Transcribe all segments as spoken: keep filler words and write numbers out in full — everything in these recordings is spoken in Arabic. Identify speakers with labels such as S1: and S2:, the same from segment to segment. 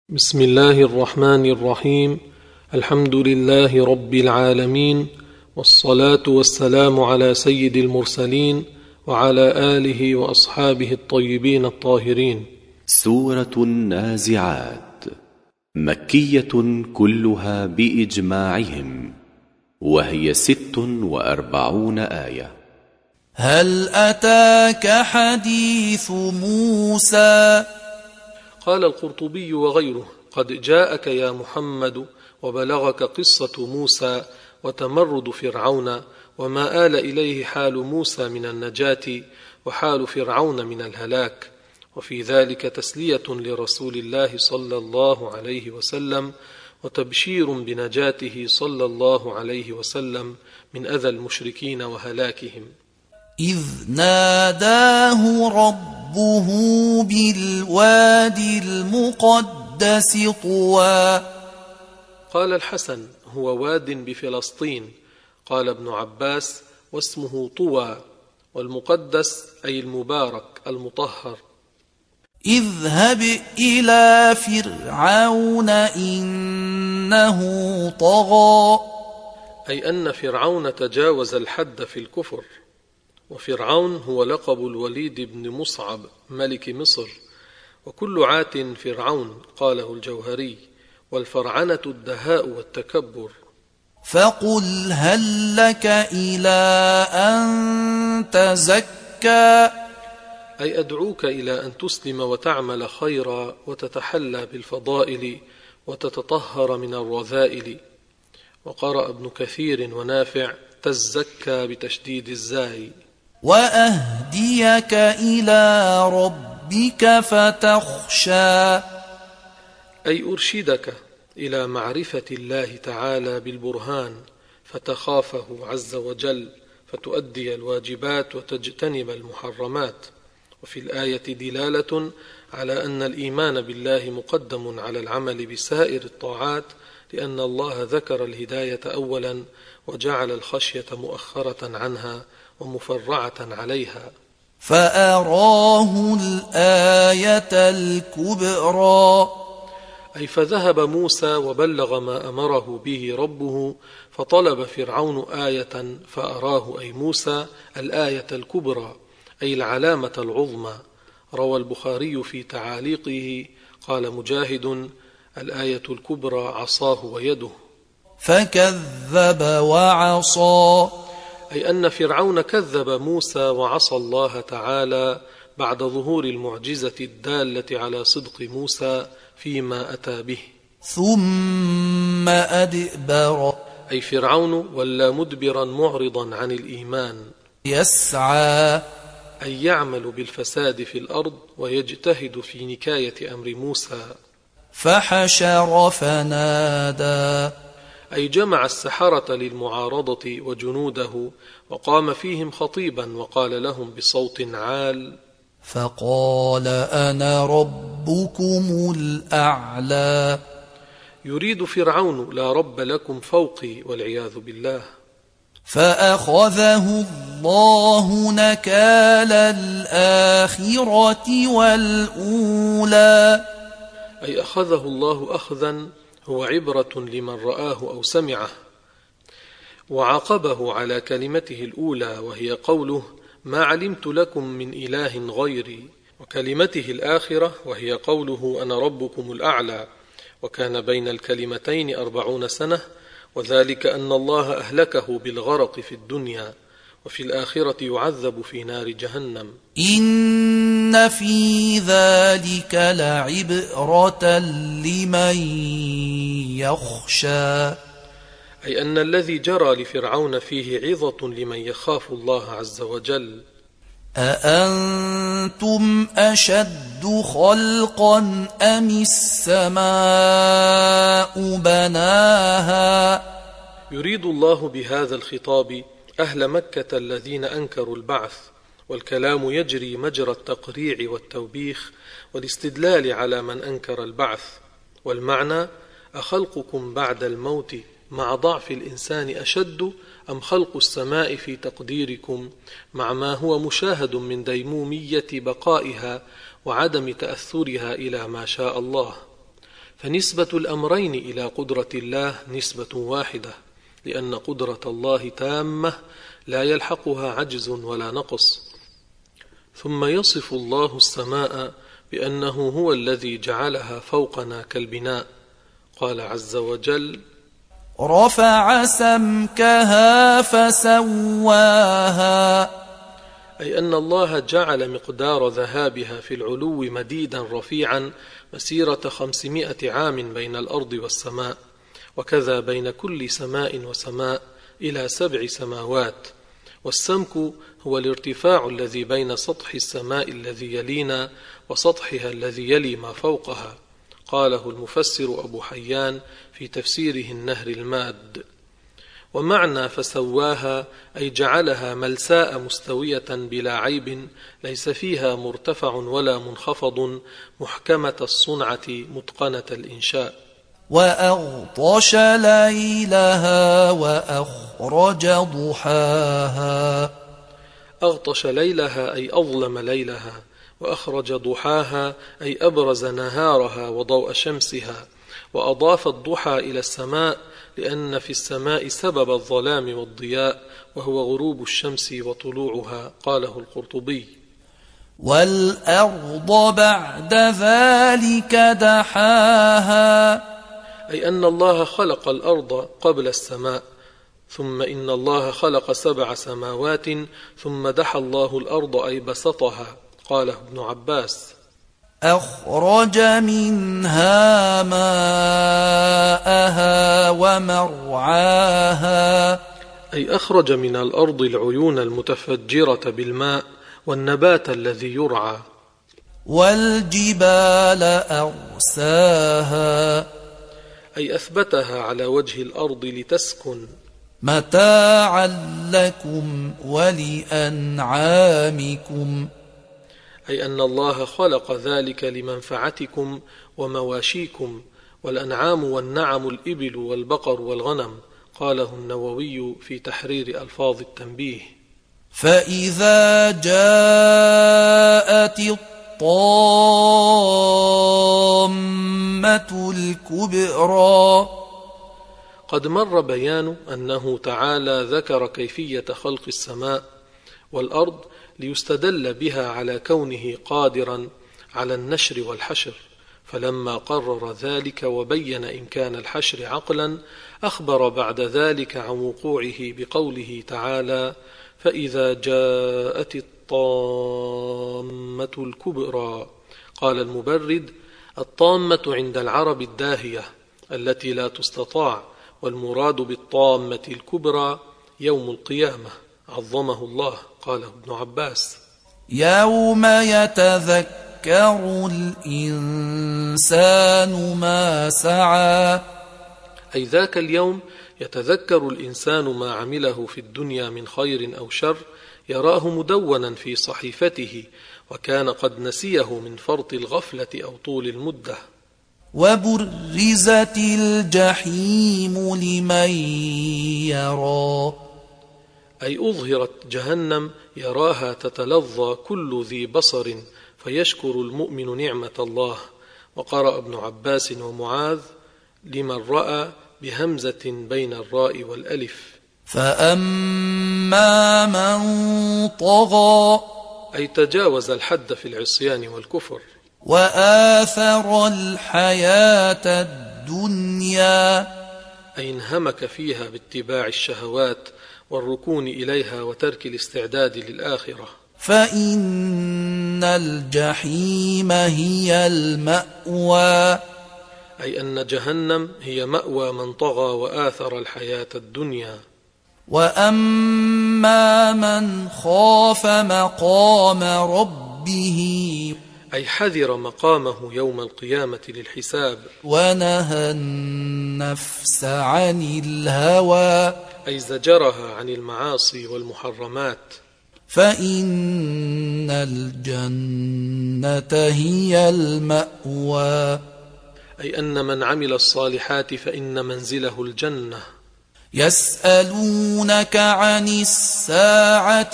S1: بسم الله الرحمن الرحيم. الحمد لله رب العالمين، والصلاة والسلام على سيد المرسلين وعلى آله وأصحابه الطيبين الطاهرين.
S2: سورة النازعات مكية كلها بإجماعهم، وهي ست وأربعون آية.
S3: هل أتاك حديث موسى؟
S1: قال القرطبي وغيره: قد جاءك يا محمد وبلغك قصة موسى وتمرد فرعون وما آل إليه حال موسى من النجاة وحال فرعون من الهلاك، وفي ذلك تسلية لرسول الله صلى الله عليه وسلم وتبشير بنجاته صلى الله عليه وسلم من أذى المشركين وهلاكهم.
S3: إذ ناداه ربه بالوادي المقدس طوى.
S1: قال الحسن: هو واد بفلسطين. قال ابن عباس: واسمه طوى، والمقدس أي المبارك المطهر.
S3: اذهب إلى فرعون إنه طغى،
S1: أي أن فرعون تجاوز الحد في الكفر. وفرعون هو لقب الوليد بن مصعب ملك مصر، وكل عات فرعون، قاله الجوهري، والفرعنة الدهاء والتكبر.
S3: فقل هل لك إلى أن تزكى،
S1: أي أدعوك إلى أن تسلم وتعمل خيرا وتتحلى بالفضائل وتتطهر من الرذائل. وقرأ ابن كثير ونافع: تزكى بتشديد الزاي.
S3: وأهديك إلى ربك فتخشى،
S1: أي أرشدك إلى معرفة الله تعالى بالبرهان فتخافه عز وجل، فتؤدي الواجبات وتجتنب المحرمات. وفي الآية دلالة على أن الإيمان بالله مقدم على العمل بسائر الطاعات، لأن الله ذكر الهداية أولا وجعل الخشية مؤخرة عنها ومفرعة عليها.
S3: فأراه الآية الكبرى،
S1: أي فذهب موسى وبلغ ما أمره به ربه، فطلب فرعون آية فأراه أي موسى الآية الكبرى، أي العلامة العظمى. روى البخاري في تعاليقه قال مجاهد: الآية الكبرى عصاه ويده.
S3: فكذب وعصى،
S1: أي أن فرعون كذب موسى وعصى الله تعالى بعد ظهور المعجزة الدالة على صدق موسى فيما أتى به.
S3: ثم أدبر،
S1: أي فرعون ولى مدبرا معرضا عن الإيمان.
S3: يسعى،
S1: أي يعمل بالفساد في الأرض ويجتهد في نكاية أمر موسى.
S3: فحشر فنادى،
S1: أي جمع السحرة للمعارضة وجنوده وقام فيهم خطيبا وقال لهم بصوت عال:
S3: فقال أنا ربكم الأعلى.
S1: يريد فرعون لا رب لكم فوقي والعياذ بالله.
S3: فأخذه الله نكال الآخرة والأولى،
S1: أي أخذه الله أخذا هو عبرة لمن رآه أو سمعه. وعاقبه على كلمته الأولى وهي قوله: ما علمت لكم من إله غيري، وكلمته الآخرة وهي قوله: أنا ربكم الأعلى. وكان بين الكلمتين أربعون سنة، وذلك أن الله أهلكه بالغرق في الدنيا، وفي الآخرة يعذب في نار جهنم.
S3: إن في ذلك لعبرة لمن يخشى،
S1: أي أن الذي جرى لفرعون فيه عظة لمن يخاف الله عز وجل.
S3: أأنتم أشد خلقا أم السماء بناها؟
S1: يريد الله بهذا الخطاب أهل مكة الذين أنكروا البعث، والكلام يجري مجرى التقريع والتوبيخ والاستدلال على من أنكر البعث. والمعنى: أخلقكم بعد الموت مع ضعف الإنسان أشد أم خلق السماء في تقديركم، مع ما هو مشاهد من ديمومية بقائها وعدم تأثرها إلى ما شاء الله. فنسبة الأمرين إلى قدرة الله نسبة واحدة، لأن قدرة الله تامة لا يلحقها عجز ولا نقص. ثم يصف الله السماء بأنه هو الذي جعلها فوقنا كالبناء، قال عز وجل:
S3: رفع سمكها فسواها،
S1: أي أن الله جعل مقدار ذهابها في العلو مديدا رفيعا مسيرة خمسمائة عام بين الأرض والسماء، وكذا بين كل سماء وسماء إلى سبع سماوات. والسمك هو الارتفاع الذي بين سطح السماء الذي يلينا وسطحها الذي يلي ما فوقها، قاله المفسر أبو حيان في تفسيره النهر الماد. ومعنى فسواها أي جعلها ملساء مستوية بلا عيب، ليس فيها مرتفع ولا منخفض، محكمة الصنعة متقنة الإنشاء.
S3: وأغطش ليلها وأخرج ضحاها،
S1: أغطش ليلها أي أظلم ليلها، وأخرج ضحاها أي أبرز نهارها وضوء شمسها. وأضاف الضحى إلى السماء لأن في السماء سبب الظلام والضياء، وهو غروب الشمس وطلوعها، قاله القرطبي.
S3: والأرض بعد ذلك دحاها،
S1: أي أن الله خلق الأرض قبل السماء، ثم إن الله خلق سبع سماوات، ثم دحى الله الأرض أي بسطها، قاله ابن عباس.
S3: أخرج منها ماءها ومرعاها،
S1: أي أخرج من الأرض العيون المتفجرة بالماء والنبات الذي يرعى.
S3: والجبال أرساها،
S1: أي أثبتها على وجه الأرض لتسكن.
S3: متاعا لكم ولأنعامكم،
S1: أي أن الله خلق ذلك لمنفعتكم ومواشيكم، والأنعام والنعم الإبل والبقر والغنم، قاله النووي في تحرير ألفاظ التنبيه.
S3: فإذا جاءت الطامة الكبرى،
S1: قد مر بيان أنه تعالى ذكر كيفية خلق السماء والأرض ليستدل بها على كونه قادرا على النشر والحشر، فلما قرر ذلك وبين إمكان الحشر عقلا، أخبر بعد ذلك عن وقوعه بقوله تعالى: فإذا جاءت الطامة الكبرى. قال المبرد: الطامة عند العرب الداهية التي لا تستطاع، والمراد بالطامة الكبرى يوم القيامة عظمه الله، قاله ابن عباس.
S3: يوم يتذكر الإنسان ما سعى،
S1: أي ذاك اليوم يتذكر الإنسان ما عمله في الدنيا من خير أو شر، يراه مدونا في صحيفته، وكان قد نسيه من فرط الغفلة أو طول المدة.
S3: وبرزت الجحيم لمن يرى،
S1: أي أظهرت جهنم يراها تتلظى كل ذي بصر، فيشكر المؤمن نعمة الله. وقرأ ابن عباس ومعاذ: لمن رأى بهمزة بين الراء والألف.
S3: فأما من طغى،
S1: أي تجاوز الحد في العصيان والكفر.
S3: وآثر الحياة الدنيا،
S1: أي انهمك فيها باتباع الشهوات والركون إليها وترك الاستعداد للآخرة.
S3: فإن الجحيم هي المأوى،
S1: أي أن جهنم هي مأوى من طغى وآثر الحياة الدنيا.
S3: وأما من خاف مقام ربه،
S1: أي حذر مقامه يوم القيامة للحساب.
S3: ونهى النفس عن الهوى،
S1: أي زجرها عن المعاصي والمحرمات.
S3: فإن الجنة هي المأوى،
S1: أي أن من عمل الصالحات فإن منزله الجنة.
S3: يسألونك عن الساعة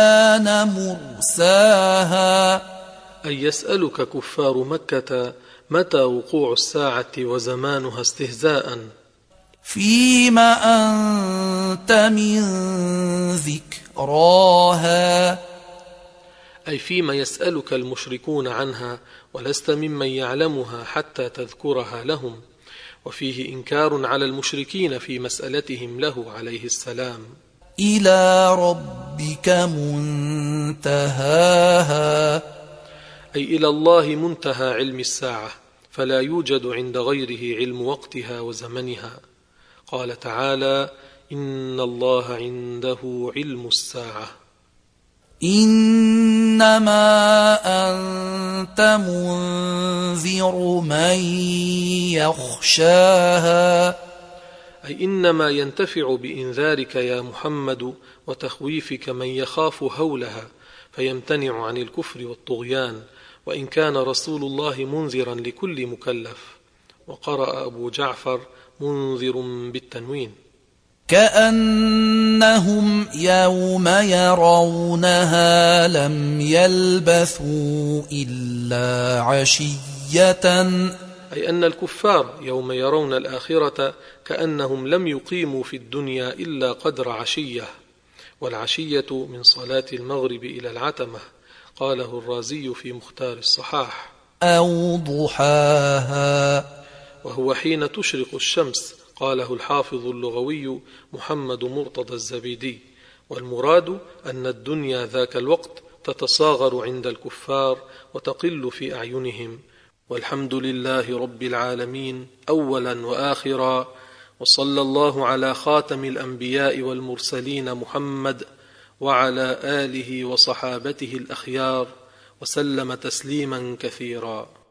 S3: أيان مرساها،
S1: أي يسألك كفار مكة متى وقوع الساعة وزمانها استهزاء؟
S3: فيم أنت من ذكراها
S1: أي فيما يسألك المشركون عنها ولست ممن يعلمها حتى تذكرها لهم، وفيه إنكار على المشركين في مسألتهم له عليه السلام.
S3: إلى ربك منتهاها
S1: أي إلى الله منتهى علم الساعة، فلا يوجد عند غيره علم وقتها وزمنها. قال تعالى: إن الله عنده علم الساعة.
S3: إنما أنت منذر من يخشاها
S1: أي إنما ينتفع بإنذارك يا محمد وتخويفك من يخاف هولها فيمتنع عن الكفر والطغيان، وإن كان رسول الله منذرا لكل مكلف. وقرأ أبو جعفر منذر بالتنوين.
S3: كأنهم يوم يرونها لم يلبثوا إلا عشية،
S1: أي أن الكفار يوم يرون الآخرة كأنهم لم يقيموا في الدنيا إلا قدر عشية، والعشية من صلاة المغرب إلى العتمة. قاله الرازي في مختار الصحاح.
S3: أو ضحاها،
S1: وهو حين تشرق الشمس. قاله الحافظ اللغوي محمد مرتضى الزبيدي. والمراد أن الدنيا ذاك الوقت تتصاغر عند الكفار وتقل في أعينهم. والحمد لله رب العالمين أولا وآخرا، وصلى الله على خاتم الأنبياء والمرسلين محمد وعلى آله وصحابته الأخيار، وسلم تسليما كثيرا.